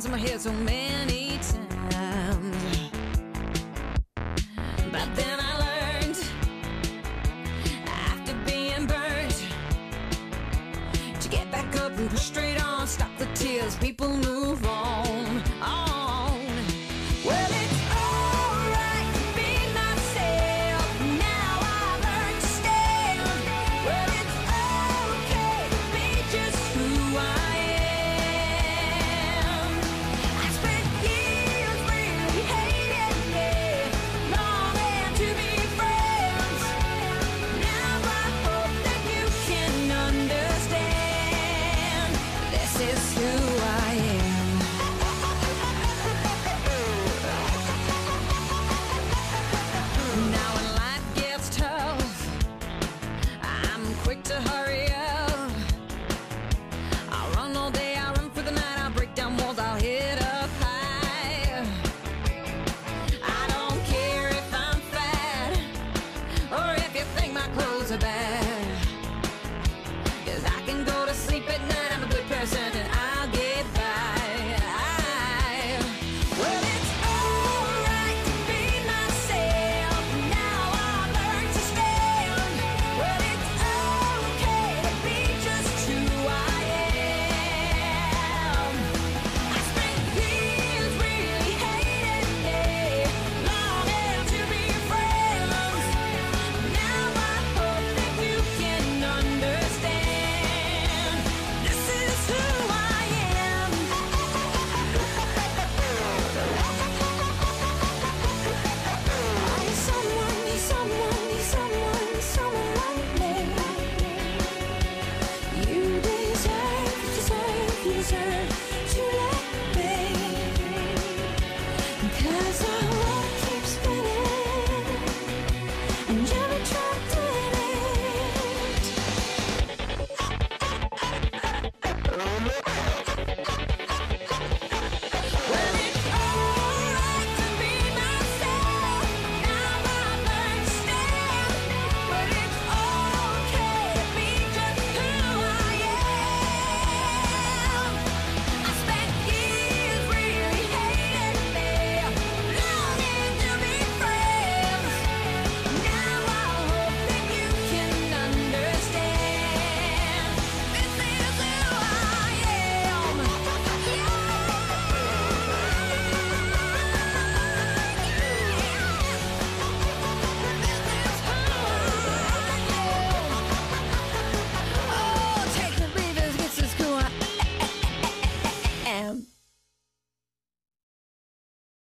in my head so many times. But then I learned, after being burnt, to get back up and push straight on. Stop the tears, people move on, on. Well, it's alright to be myself. Now I've learned to stand. Well, it's okay to be just who I am. I spent years really hating me, longing to be friends. Now I hope that you can understand. This is who I am. Now when life gets tough, I'm quick to hurry up. I'll run all day, I'll run for the night, I'll break down walls, I'll hit up high. I don't care if I'm fat, or if you think my clothes are bad, 'cause I can go to sleep at night, I'm a good person and I'll get by. Well, it's alright to be myself. Now I learn to stand. Well, it's okay to be just who I am. I spent years really hating me, longing to be friends. Now I hope that you can understand. This is who I am. Someone like me. You deserve to let me. 'Cause our world keeps spinning, and